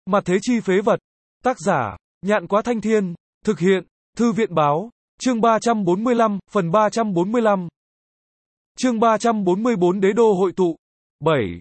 Mặt thế chi phế vật. Tác giả, Nhạn Quá Thanh Thiên. Thực hiện, Thư viện Báo. Chương 345, phần 345. Chương 344 Đế đô hội tụ. 7.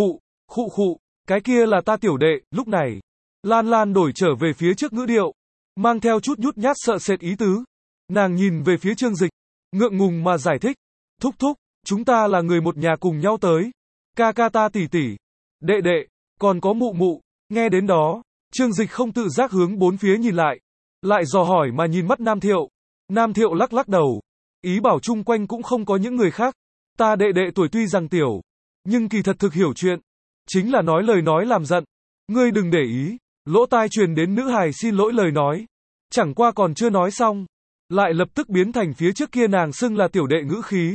Khụ, cái kia là ta tiểu đệ. Lúc này, Lan Lan đổi trở về phía trước ngữ điệu, mang theo chút nhút nhát sợ sệt ý tứ. Nàng nhìn về phía Trương Dịch, ngượng ngùng mà giải thích. Thúc thúc, chúng ta là người một nhà cùng nhau tới. Ca ca ta tỷ tỷ, đệ đệ, còn có mụ mụ. Nghe đến đó, Trương Dịch không tự giác hướng bốn phía nhìn lại dò hỏi mà nhìn mắt Nam Thiệu. Nam Thiệu lắc lắc đầu, ý bảo chung quanh cũng không có những người khác. Ta đệ đệ tuổi tuy rằng tiểu, nhưng kỳ thật thực hiểu chuyện. Chính là nói lời nói làm giận. Ngươi đừng để ý. Lỗ tai truyền đến nữ hài xin lỗi lời nói. Chẳng qua còn chưa nói xong, lại lập tức biến thành phía trước kia nàng xưng là tiểu đệ ngữ khí.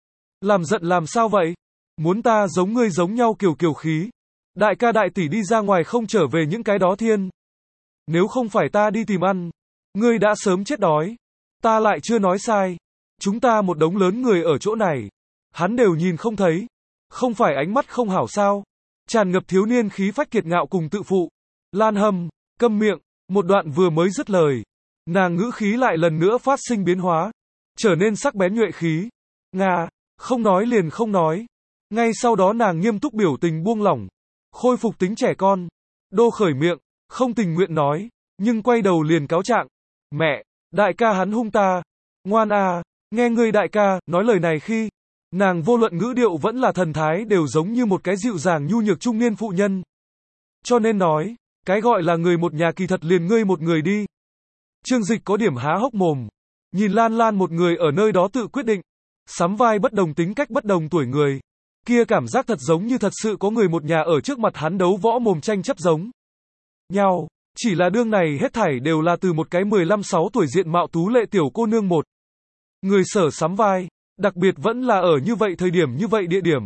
Làm giận làm sao vậy? Muốn ta giống ngươi giống nhau kiều khí. Đại ca đại tỷ đi ra ngoài không trở về những cái đó thiên. Nếu không phải ta đi tìm ăn, ngươi đã sớm chết đói. Ta lại chưa nói sai. Chúng ta một đống lớn người ở chỗ này. Hắn đều nhìn không thấy. Không phải ánh mắt không hảo sao? Tràn ngập thiếu niên khí phách kiệt ngạo cùng tự phụ. Lan Hâm, câm miệng. Một đoạn vừa mới dứt lời, nàng ngữ khí lại lần nữa phát sinh biến hóa, trở nên sắc bén nhuệ khí. Nga, không nói liền không nói. Ngay sau đó nàng nghiêm túc biểu tình buông lỏng, khôi phục tính trẻ con. Đô khởi miệng, không tình nguyện nói, nhưng quay đầu liền cáo trạng. Mẹ, đại ca hắn hung ta. Ngoan à, nghe ngươi đại ca nói lời này khi, nàng vô luận ngữ điệu vẫn là thần thái đều giống như một cái dịu dàng nhu nhược trung niên phụ nhân. Cho nên nói, cái gọi là người một nhà kỳ thật liền ngươi một người đi. Trương Dịch có điểm há hốc mồm, nhìn Lan Lan một người ở nơi đó tự quyết định, sắm vai bất đồng tính cách bất đồng tuổi người, kia cảm giác thật giống như thật sự có người một nhà ở trước mặt hắn đấu võ mồm tranh chấp giống nhau, chỉ là đương này hết thảy đều là từ một cái 15-16 tuổi diện mạo tú lệ tiểu cô nương một người sở sắm vai, đặc biệt vẫn là ở như vậy thời điểm như vậy địa điểm.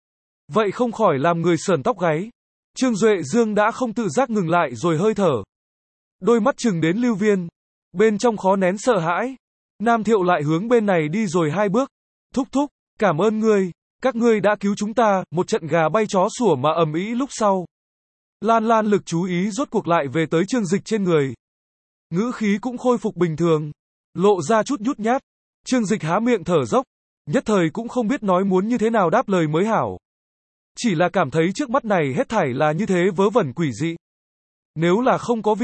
Vậy không khỏi làm người sởn tóc gáy. Trương Duệ Dương đã không tự giác ngừng lại rồi hơi thở. Đôi mắt chừng đến Lưu Viên. Bên trong khó nén sợ hãi. Nam Thiệu lại hướng bên này đi rồi 2 bước. Thúc thúc, cảm ơn ngươi. Các ngươi đã cứu chúng ta. Một trận gà bay chó sủa mà ầm ĩ lúc sau. Lan Lan lực chú ý rốt cuộc lại về tới Trương Dịch trên người. Ngữ khí cũng khôi phục bình thường. Lộ ra chút nhút nhát. Trương Dịch há miệng thở dốc. Nhất thời cũng không biết nói muốn như thế nào đáp lời mới hảo. Chỉ là cảm thấy trước mắt này hết thảy là như thế vớ vẩn quỷ dị. Nếu là không có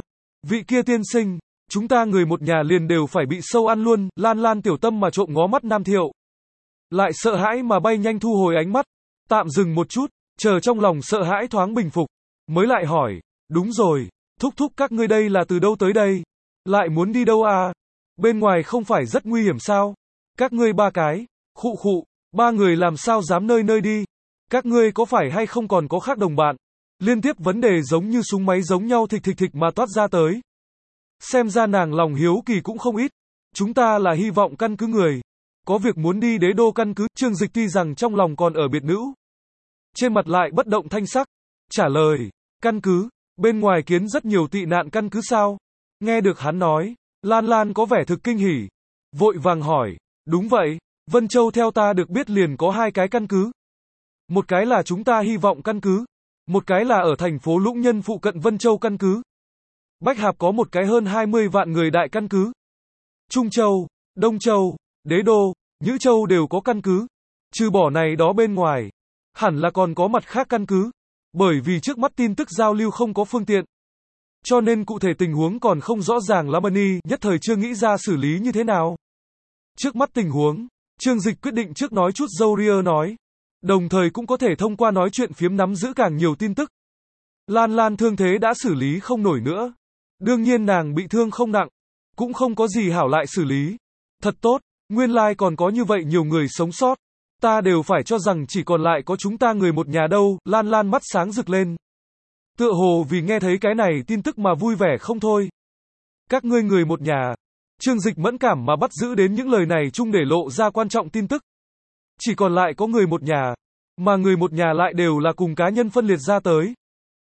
vị kia tiên sinh, chúng ta người một nhà liền đều phải bị sâu ăn luôn. Lan Lan tiểu tâm mà trộm ngó mắt Nam Thiệu. Lại sợ hãi mà bay nhanh thu hồi ánh mắt. Tạm dừng một chút, chờ trong lòng sợ hãi thoáng bình phục. Mới lại hỏi, đúng rồi, thúc thúc các ngươi đây là từ đâu tới đây? Lại muốn đi đâu à? Bên ngoài không phải rất nguy hiểm sao? Các ngươi 3 cái, khụ, 3 người làm sao dám nơi đi? Các ngươi có phải hay không còn có khác đồng bạn? Liên tiếp vấn đề giống như súng máy giống nhau thịch mà toát ra tới. Xem ra nàng lòng hiếu kỳ cũng không ít. Chúng ta là hy vọng căn cứ người. Có việc muốn đi đế đô căn cứ. Trương Dịch tuy rằng trong lòng còn ở biệt nữ. Trên mặt lại bất động thanh sắc. Trả lời, căn cứ, bên ngoài kiến rất nhiều tị nạn căn cứ sao? Nghe được hắn nói, Lan Lan có vẻ thực kinh hỉ. Vội vàng hỏi, đúng vậy, Vân Châu theo ta được biết liền có 2 cái căn cứ. Một cái là chúng ta hy vọng căn cứ. Một cái là ở thành phố Lũng Nhân phụ cận Vân Châu căn cứ. Bách Hạp có một cái hơn 20 vạn người đại căn cứ. Trung Châu, Đông Châu, Đế Đô, Nhữ Châu đều có căn cứ. Trừ bỏ này đó bên ngoài, hẳn là còn có mặt khác căn cứ. Bởi vì trước mắt tin tức giao lưu không có phương tiện. Cho nên cụ thể tình huống còn không rõ ràng lắm. Nhất thời chưa nghĩ ra xử lý như thế nào. Trước mắt tình huống, Trương Dịch quyết định trước nói chút dâu ria nói. Đồng thời cũng có thể thông qua nói chuyện phiếm nắm giữ càng nhiều tin tức. Lan Lan thương thế đã xử lý không nổi nữa. Đương nhiên nàng bị thương không nặng. Cũng không có gì hảo lại xử lý. Thật tốt, nguyên lai còn có như vậy nhiều người sống sót. Ta đều phải cho rằng chỉ còn lại có chúng ta người một nhà đâu. Lan Lan mắt sáng rực lên. Tựa hồ vì nghe thấy cái này tin tức mà vui vẻ không thôi. Các ngươi người một nhà. Trương Dịch mẫn cảm mà bắt giữ đến những lời này chung để lộ ra quan trọng tin tức. Chỉ còn lại có người một nhà, mà người một nhà lại đều là cùng cá nhân phân liệt ra tới.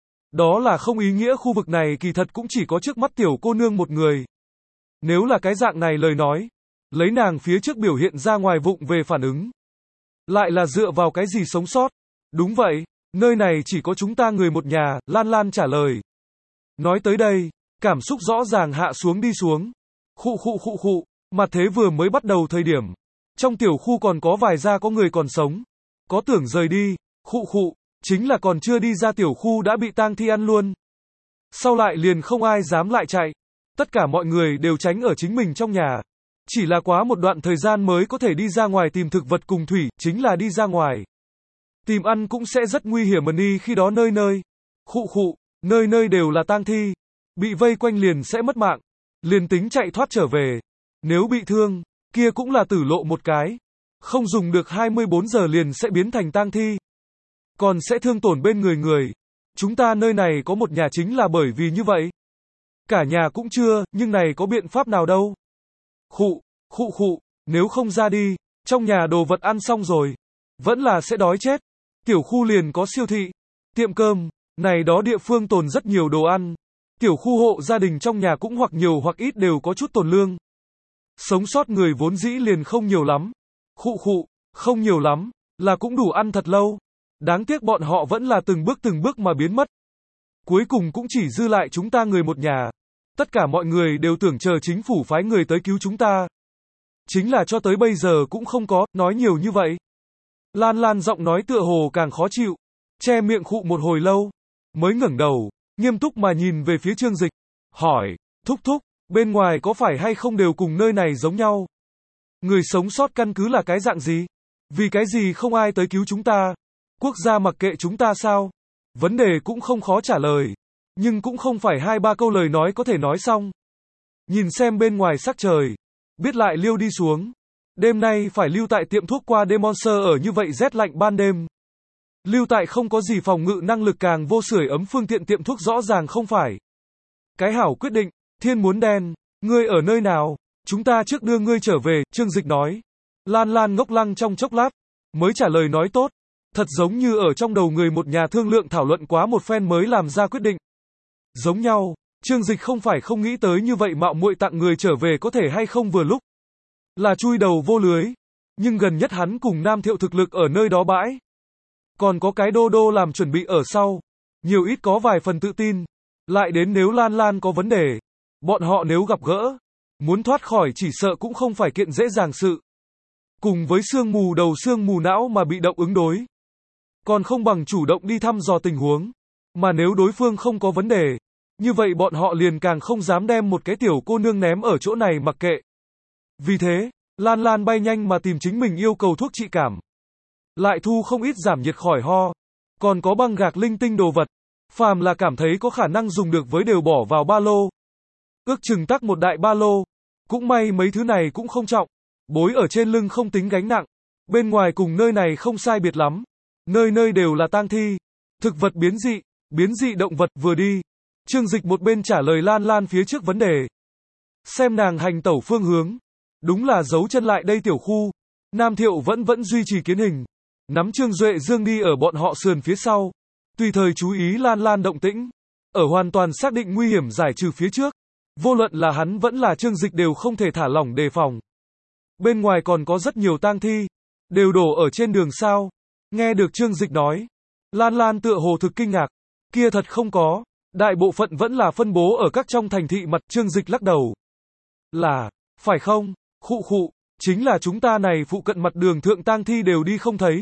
Đó là không ý nghĩa khu vực này kỳ thật cũng chỉ có trước mắt tiểu cô nương một người. Nếu là cái dạng này lời nói, lấy nàng phía trước biểu hiện ra ngoài vụng về phản ứng. Lại là dựa vào cái gì sống sót? Đúng vậy, nơi này chỉ có chúng ta người một nhà. Lan Lan trả lời. Nói tới đây, cảm xúc rõ ràng hạ xuống đi xuống. Khụ. Mà thế vừa mới bắt đầu thời điểm. Trong tiểu khu còn có vài gia có người còn sống. Có tưởng rời đi. Khụ. Chính là còn chưa đi ra tiểu khu đã bị tang thi ăn luôn. Sau lại liền không ai dám lại chạy. Tất cả mọi người đều tránh ở chính mình trong nhà. Chỉ là quá một đoạn thời gian mới có thể đi ra ngoài tìm thực vật cùng thủy, chính là đi ra ngoài. Tìm ăn cũng sẽ rất nguy hiểm mà đi khi đó nơi nơi. Khụ, nơi nơi đều là tang thi. Bị vây quanh liền sẽ mất mạng. Liền tính chạy thoát trở về. Nếu bị thương, kia cũng là tử lộ một cái. Không dùng được 24 giờ liền sẽ biến thành tang thi. Còn sẽ thương tổn bên người. Chúng ta nơi này có một nhà chính là bởi vì như vậy. Cả nhà cũng chưa, nhưng này có biện pháp nào đâu. Khụ, nếu không ra đi, trong nhà đồ vật ăn xong rồi, vẫn là sẽ đói chết. Tiểu khu liền có siêu thị, tiệm cơm, này đó địa phương tồn rất nhiều đồ ăn. Tiểu khu hộ gia đình trong nhà cũng hoặc nhiều hoặc ít đều có chút tồn lương. Sống sót người vốn dĩ liền không nhiều lắm. Khụ, không nhiều lắm, là cũng đủ ăn thật lâu. Đáng tiếc bọn họ vẫn là từng bước mà biến mất. Cuối cùng cũng chỉ dư lại chúng ta người một nhà. Tất cả mọi người đều tưởng chờ chính phủ phái người tới cứu chúng ta. Chính là cho tới bây giờ cũng không có, nói nhiều như vậy. Lan giọng nói tựa hồ càng khó chịu. Che miệng khụ một hồi lâu. Mới ngẩng đầu, nghiêm túc mà nhìn về phía Trương Dịch. Hỏi, thúc, bên ngoài có phải hay không đều cùng nơi này giống nhau? Người sống sót căn cứ là cái dạng gì? Vì cái gì không ai tới cứu chúng ta? Quốc gia mặc kệ chúng ta sao? Vấn đề cũng không khó trả lời. Nhưng cũng không phải 2-3 câu lời nói có thể nói xong. Nhìn xem bên ngoài sắc trời. Biết lại liêu đi xuống. Đêm nay phải lưu tại tiệm thuốc qua đêm Monster ở như vậy rét lạnh ban đêm. Lưu tại không có gì phòng ngự năng lực càng vô sưởi ấm phương tiện tiệm thuốc rõ ràng không phải. Cái hảo quyết định, thiên muốn đen, ngươi ở nơi nào, chúng ta trước đưa ngươi trở về, Trương Dịch nói. Lan ngốc lăng trong chốc lát, mới trả lời nói tốt, thật giống như ở trong đầu người một nhà thương lượng thảo luận quá một phen mới làm ra quyết định. Giống nhau, Trương Dịch không phải không nghĩ tới như vậy mạo muội tặng người trở về có thể hay không vừa lúc. Là chui đầu vô lưới, nhưng gần nhất hắn cùng Nam Thiệu thực lực ở nơi đó bãi. Còn có cái đô làm chuẩn bị ở sau, nhiều ít có vài phần tự tin. Lại đến nếu Lan có vấn đề, bọn họ nếu gặp gỡ, muốn thoát khỏi chỉ sợ cũng không phải kiện dễ dàng sự. Cùng với sương mù đầu sương mù não mà bị động ứng đối. Còn không bằng chủ động đi thăm dò tình huống. Mà nếu đối phương không có vấn đề, như vậy bọn họ liền càng không dám đem một cái tiểu cô nương ném ở chỗ này mặc kệ. Vì thế, Lan bay nhanh mà tìm chính mình yêu cầu thuốc trị cảm. Lại thu không ít giảm nhiệt khỏi ho. Còn có băng gạc linh tinh đồ vật. Phàm là cảm thấy có khả năng dùng được với đều bỏ vào ba lô. Ước chừng tắc một đại ba lô. Cũng may mấy thứ này cũng không trọng. Bối ở trên lưng không tính gánh nặng. Bên ngoài cùng nơi này không sai biệt lắm. Nơi nơi đều là tang thi. Thực vật biến dị động vật vừa đi. Trương Dịch một bên trả lời Lan phía trước vấn đề. Xem nàng hành tẩu phương hướng. Đúng là giấu chân lại đây tiểu khu. Nam Thiệu vẫn duy trì kiến hình. Nắm Trương Duệ Dương đi ở bọn họ sườn phía sau. Tùy thời chú ý Lan động tĩnh. Ở hoàn toàn xác định nguy hiểm giải trừ phía trước. Vô luận là hắn vẫn là Trương Dịch đều không thể thả lỏng đề phòng. Bên ngoài còn có rất nhiều tang thi. Đều đổ ở trên đường sao. Nghe được Trương Dịch nói. Lan tựa hồ thực kinh ngạc. Kia thật không có. Đại bộ phận vẫn là phân bố ở các trong thành thị mặt. Trương Dịch lắc đầu. Là, phải không? Khụ. Chính là chúng ta này phụ cận mặt đường thượng tang thi đều đi không thấy.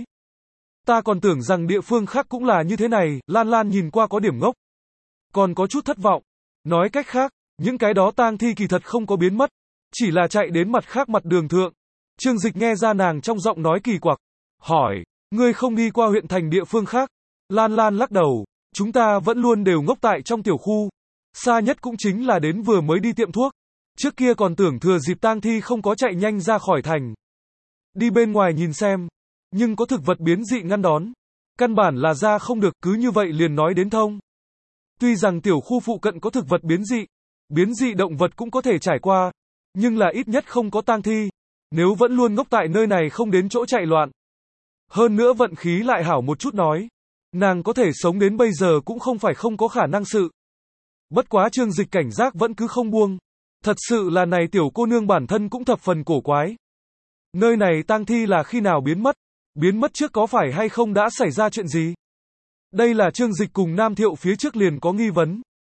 Ta còn tưởng rằng địa phương khác cũng là như thế này. Lan nhìn qua có điểm ngốc. Còn có chút thất vọng. Nói cách khác, những cái đó tang thi kỳ thật không có biến mất. Chỉ là chạy đến mặt khác mặt đường thượng. Trương Dịch nghe ra nàng trong giọng nói kỳ quặc. Hỏi, ngươi không đi qua huyện thành địa phương khác. Lan lắc đầu. Chúng ta vẫn luôn đều ngốc tại trong tiểu khu. Xa nhất cũng chính là đến vừa mới đi tiệm thuốc. Trước kia còn tưởng thừa dịp tang thi không có chạy nhanh ra khỏi thành. Đi bên ngoài nhìn xem. Nhưng có thực vật biến dị ngăn đón. Căn bản là ra không được, cứ như vậy liền nói đến thông. Tuy rằng tiểu khu phụ cận có thực vật biến dị động vật cũng có thể trải qua. Nhưng là ít nhất không có tang thi. Nếu vẫn luôn ngốc tại nơi này không đến chỗ chạy loạn. Hơn nữa vận khí lại hảo một chút nói. Nàng có thể sống đến bây giờ cũng không phải không có khả năng sự. Bất quá Trương Dịch cảnh giác vẫn cứ không buông. Thật sự là này tiểu cô nương bản thân cũng thập phần cổ quái. Nơi này tang thi là khi nào biến mất? Biến mất trước có phải hay không đã xảy ra chuyện gì? Đây là Trương Dịch cùng Nam Thiệu phía trước liền có nghi vấn.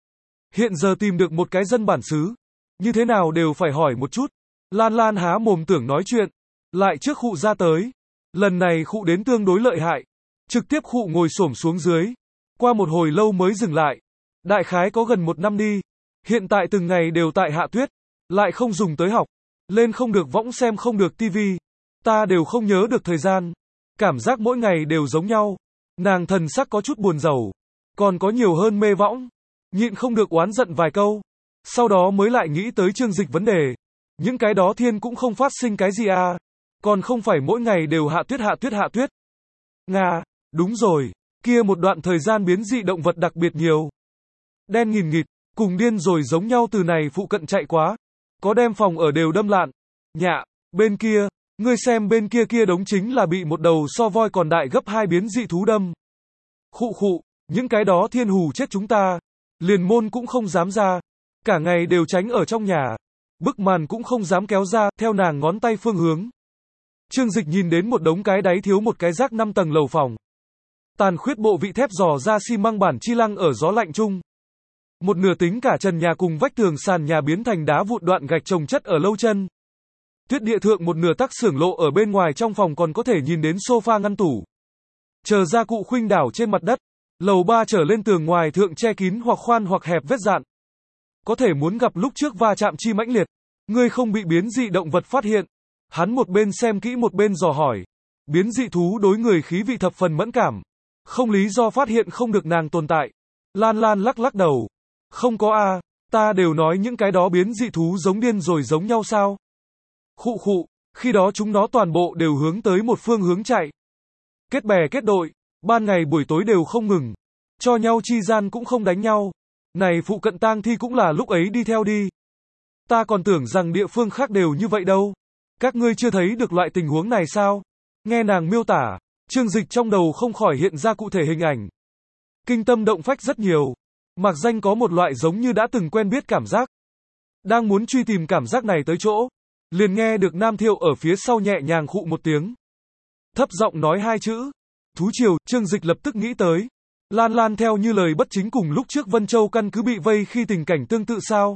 Hiện giờ tìm được một cái dân bản xứ, như thế nào đều phải hỏi một chút. Lan Lan há mồm tưởng nói chuyện, lại trước khụ ra tới. Lần này khụ đến tương đối lợi hại, trực tiếp khụ ngồi xổm xuống dưới. Qua một hồi lâu mới dừng lại. Đại khái có gần 1 năm đi. Hiện tại từng ngày đều tại hạ tuyết, lại không dùng tới học, lên không được võng xem không được tivi. Ta đều không nhớ được thời gian. Cảm giác mỗi ngày đều giống nhau. Nàng thần sắc có chút buồn rầu, còn có nhiều hơn mê võng. Nhịn không được oán giận vài câu. Sau đó mới lại nghĩ tới Trương Dịch vấn đề. Những cái đó thiên cũng không phát sinh cái gì à. Còn không phải mỗi ngày đều hạ tuyết hạ tuyết hạ tuyết. Nga, đúng rồi, kia một đoạn thời gian biến dị động vật đặc biệt nhiều. Đen nghìn nghịt, cùng điên rồi giống nhau từ này phụ cận chạy quá. Có đem phòng ở đều đâm lạn. Nhạ, bên kia, ngươi xem bên kia kia đống chính là bị một đầu so voi còn đại gấp 2 biến dị thú đâm. Khụ khụ, những cái đó thiên hù chết chúng ta. Liền môn cũng không dám ra. Cả ngày đều tránh ở trong nhà. Bức màn cũng không dám kéo ra, theo nàng ngón tay phương hướng. Trương Dịch nhìn đến một đống cái đáy thiếu một cái rác 5 tầng lầu phòng. Tàn khuyết bộ vị thép giò ra xi măng bản chi lăng ở gió lạnh chung. Một nửa tính cả trần nhà cùng vách tường sàn nhà biến thành đá vụn đoạn gạch chồng chất ở lâu chân. Tuyết địa thượng một nửa tắc xưởng lộ ở bên ngoài trong phòng còn có thể nhìn đến sofa ngăn tủ. Chờ gia cụ khuynh đảo trên mặt đất. Lầu 3 trở lên tường ngoài thượng che kín hoặc khoan hoặc hẹp vết dạn. Có thể muốn gặp lúc trước va chạm chi mãnh liệt. Ngươi không bị biến dị động vật phát hiện. Hắn một bên xem kỹ một bên dò hỏi. Biến dị thú đối người khí vị thập phần mẫn cảm. Không lý do phát hiện không được nàng tồn tại. Lan Lan lắc lắc đầu. Không có a, ta đều nói những cái đó biến dị thú giống điên rồi giống nhau sao. Khụ khụ, khi đó chúng nó toàn bộ đều hướng tới một phương hướng chạy. Kết bè kết đội, ban ngày buổi tối đều không ngừng. Cho nhau chi gian cũng không đánh nhau. Này phụ cận tang thi cũng là lúc ấy đi theo đi. Ta còn tưởng rằng địa phương khác đều như vậy đâu. Các ngươi chưa thấy được loại tình huống này sao? Nghe nàng miêu tả, Trương Dịch trong đầu không khỏi hiện ra cụ thể hình ảnh. Kinh tâm động phách rất nhiều. Mạc Danh có một loại giống như đã từng quen biết cảm giác. Đang muốn truy tìm cảm giác này tới chỗ. Liền nghe được Nam Thiệu ở phía sau nhẹ nhàng khụ một tiếng. Thấp giọng nói 2 chữ. Thú triều, Trương Dịch lập tức nghĩ tới. Lan Lan theo như lời bất chính cùng lúc trước Vân Châu căn cứ bị vây khi tình cảnh tương tự sao.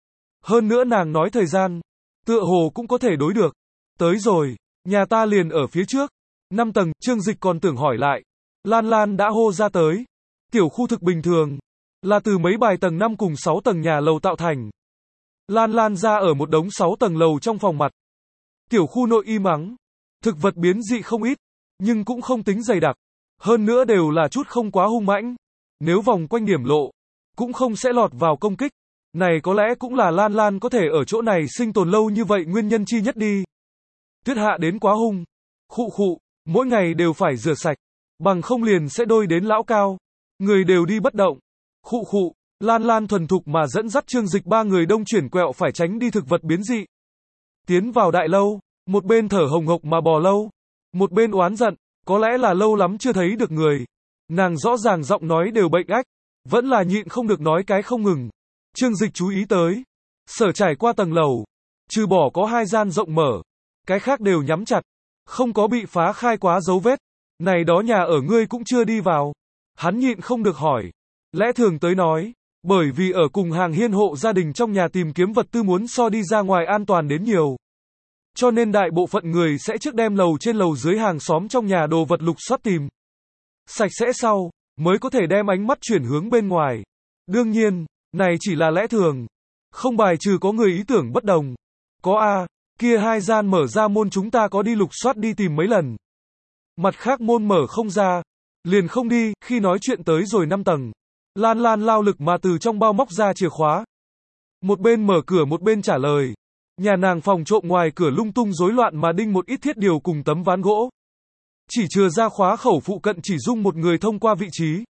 Hơn nữa nàng nói thời gian. Tựa hồ cũng có thể đối được. Tới rồi, nhà ta liền ở phía trước. 5 tầng, Trương Dịch còn tưởng hỏi lại. Lan Lan đã hô ra tới. Tiểu khu thực bình thường. Là từ mấy bài tầng 5 cùng 6 tầng nhà lầu tạo thành. Lan Lan ra ở một đống 6 tầng lầu trong phòng mặt. Tiểu khu nội im ắng. Thực vật biến dị không ít. Nhưng cũng không tính dày đặc. Hơn nữa đều là chút không quá hung mãnh. Nếu vòng quanh điểm lộ. Cũng không sẽ lọt vào công kích. Này có lẽ cũng là Lan Lan có thể ở chỗ này sinh tồn lâu như vậy nguyên nhân chi nhất đi. Tuyết hạ đến quá hung. Khụ khụ. Mỗi ngày đều phải rửa sạch. Bằng không liền sẽ đôi đến lão cao. Người đều đi bất động. Khụ khụ. Lan Lan thuần thục mà dẫn dắt Trương Dịch 3 người đông chuyển quẹo phải tránh đi thực vật biến dị. Tiến vào đại lâu. Một bên thở hồng hộc mà bò lâu. Một bên oán giận. Có lẽ là lâu lắm chưa thấy được người. Nàng rõ ràng giọng nói đều bệnh ách. Vẫn là nhịn không được nói cái không ngừng. Trương Dịch chú ý tới. Sở trải qua tầng lầu. Trừ bỏ có 2 gian rộng mở. Cái khác đều nhắm chặt. Không có bị phá khai quá dấu vết. Này đó nhà ở ngươi cũng chưa đi vào. Hắn nhịn không được hỏi. Lẽ thường tới nói. Bởi vì ở cùng hàng hiên hộ gia đình trong nhà tìm kiếm vật tư muốn so đi ra ngoài an toàn đến nhiều. Cho nên đại bộ phận người sẽ trước đem lầu trên lầu dưới hàng xóm trong nhà đồ vật lục soát tìm. Sạch sẽ sau, mới có thể đem ánh mắt chuyển hướng bên ngoài. Đương nhiên, này chỉ là lẽ thường. Không bài trừ có người ý tưởng bất đồng. Có a, kia 2 gian mở ra môn chúng ta có đi lục soát đi tìm mấy lần. Mặt khác môn mở không ra. Liền không đi, khi nói chuyện tới rồi 5 tầng. Lan Lan lao lực mà từ trong bao móc ra chìa khóa. Một bên mở cửa một bên trả lời. Nhà nàng phòng trộm ngoài cửa lung tung rối loạn mà đinh một ít thiết điều cùng tấm ván gỗ. Chỉ chừa ra khóa khẩu phụ cận chỉ dung một người thông qua vị trí.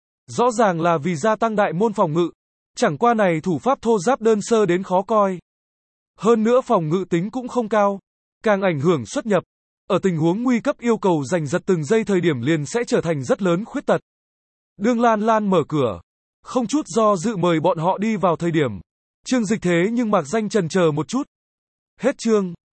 Rõ ràng là vì gia tăng đại môn phòng ngự. Chẳng qua này thủ pháp thô ráp đơn sơ đến khó coi. Hơn nữa phòng ngự tính cũng không cao. Càng ảnh hưởng xuất nhập. Ở tình huống nguy cấp yêu cầu giành giật từng giây thời điểm liền sẽ trở thành rất lớn khuyết tật. Đương Lan Lan mở cửa. Không chút do dự mời bọn họ đi vào thời điểm. Trương Dịch thế nhưng Mạc Danh chần chờ một chút. Hết chương.